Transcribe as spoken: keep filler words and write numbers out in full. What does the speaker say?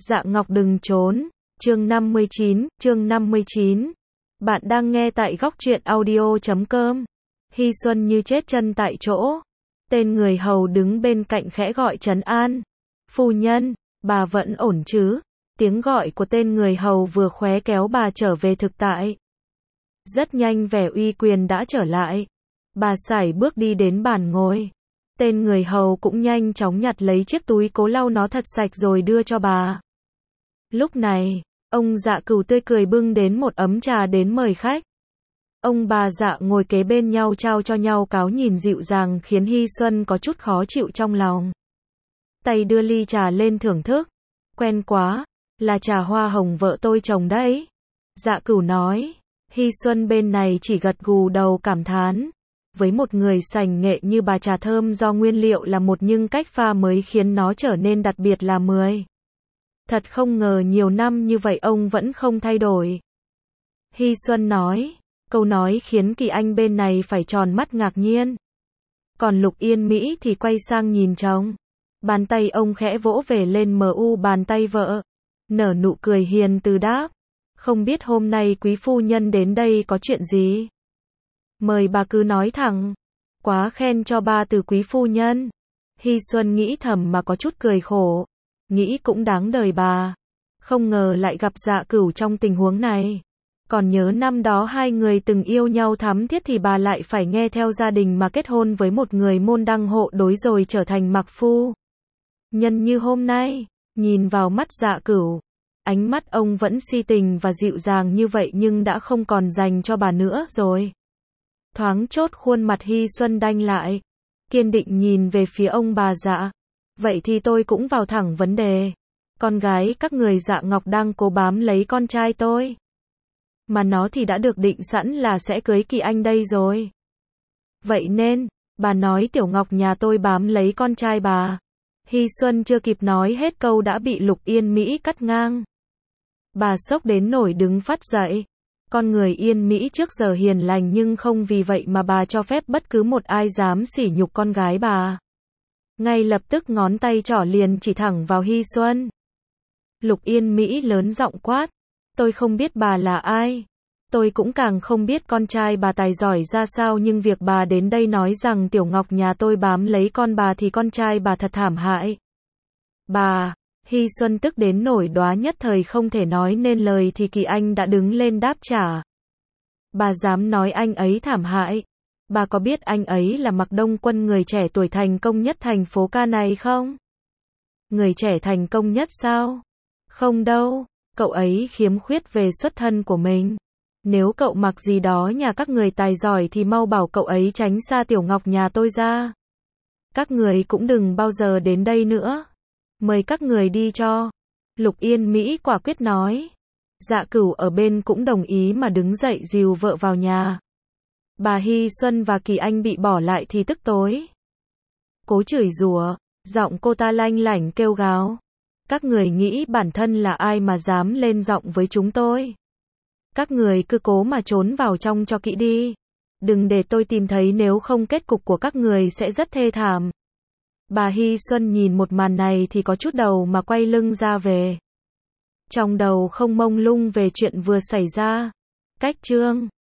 Dạ Ngọc đừng trốn. Chương năm mươi chín, chương năm mươi chín. Bạn đang nghe tại góc truyện audio chấm com. Hy Xuân như chết chân tại chỗ. Tên người hầu đứng bên cạnh khẽ gọi trấn an. Phu nhân, bà vẫn ổn chứ? Tiếng gọi của tên người hầu vừa khóe kéo bà trở về thực tại. Rất nhanh vẻ uy quyền đã trở lại. Bà sải bước đi đến bàn ngồi. Tên người hầu cũng nhanh chóng nhặt lấy chiếc túi cố lau nó thật sạch rồi đưa cho bà. Lúc này, ông Dạ Cửu tươi cười bưng đến một ấm trà đến mời khách. Ông bà Dạ ngồi kế bên nhau trao cho nhau cáo nhìn dịu dàng khiến Hy Xuân có chút khó chịu trong lòng. Tay đưa ly trà lên thưởng thức. Quen quá, là trà hoa hồng vợ tôi trồng đấy. Dạ Cửu nói. Hy Xuân bên này chỉ gật gù đầu cảm thán. Với một người sành nghệ như bà, trà thơm do nguyên liệu là một nhưng cách pha mới khiến nó trở nên đặc biệt là mười. Thật không ngờ nhiều năm như vậy ông vẫn không thay đổi. Hy Xuân nói. Câu nói khiến Kỳ Anh bên này phải tròn mắt ngạc nhiên. Còn Lục Yên Mỹ thì quay sang nhìn chồng. Bàn tay ông khẽ vỗ về lên mu bàn tay vợ. Nở nụ cười hiền từ đáp. Không biết hôm nay quý phu nhân đến đây có chuyện gì? Mời bà cứ nói thẳng. Quá khen cho ba từ quý phu nhân. Hy Xuân nghĩ thầm mà có chút cười khổ. Nghĩ cũng đáng đời bà. Không ngờ lại gặp Dạ Cửu trong tình huống này. Còn nhớ năm đó hai người từng yêu nhau thắm thiết thì bà lại phải nghe theo gia đình mà kết hôn với một người môn đăng hộ đối rồi trở thành mặc phu nhân như hôm nay. Nhìn vào mắt Dạ Cửu, ánh mắt ông vẫn si tình và dịu dàng như vậy nhưng đã không còn dành cho bà nữa rồi. Thoáng chốt khuôn mặt Hy Xuân đanh lại, kiên định nhìn về phía ông bà Dạ. Vậy thì tôi cũng vào thẳng vấn đề. Con gái các người Dạ Ngọc đang cố bám lấy con trai tôi. Mà nó thì đã được định sẵn là sẽ cưới Kỳ Anh đây rồi. Vậy nên, bà nói Tiểu Ngọc nhà tôi bám lấy con trai bà. Hy Xuân chưa kịp nói hết câu đã bị Lục Yên Mỹ cắt ngang. Bà sốc đến nổi đứng phát dậy. Con người Yên Mỹ trước giờ hiền lành nhưng không vì vậy mà bà cho phép bất cứ một ai dám sỉ nhục con gái bà. Ngay lập tức ngón tay trỏ liền chỉ thẳng vào Hy Xuân. Lục Yên Mỹ lớn giọng quát. Tôi không biết bà là ai. Tôi cũng càng không biết con trai bà tài giỏi ra sao nhưng việc bà đến đây nói rằng Tiểu Ngọc nhà tôi bám lấy con bà thì con trai bà thật thảm hại. Bà, Hy Xuân tức đến nổi đoá nhất thời không thể nói nên lời thì Kỳ Anh đã đứng lên đáp trả. Bà dám nói anh ấy thảm hại. Bà có biết anh ấy là Mạc Đông Quân, người trẻ tuổi thành công nhất thành phố ca này không? Người trẻ thành công nhất sao? Không đâu. Cậu ấy khiếm khuyết về xuất thân của mình. Nếu cậu mặc gì đó nhà các người tài giỏi thì mau bảo cậu ấy tránh xa Tiểu Ngọc nhà tôi ra. Các người cũng đừng bao giờ đến đây nữa. Mời các người đi cho. Lục Yên Mỹ quả quyết nói. Dạ Cửu ở bên cũng đồng ý mà đứng dậy dìu vợ vào nhà. Bà Hy Xuân và Kỳ Anh bị bỏ lại thì tức tối. Cố chửi rủa, giọng cô ta lanh lảnh kêu gào. Các người nghĩ bản thân là ai mà dám lên giọng với chúng tôi? Các người cứ cố mà trốn vào trong cho kỹ đi. Đừng để tôi tìm thấy, nếu không kết cục của các người sẽ rất thê thảm. Bà Hy Xuân nhìn một màn này thì có chút đầu mà quay lưng ra về. Trong đầu không mông lung về chuyện vừa xảy ra. Cách chương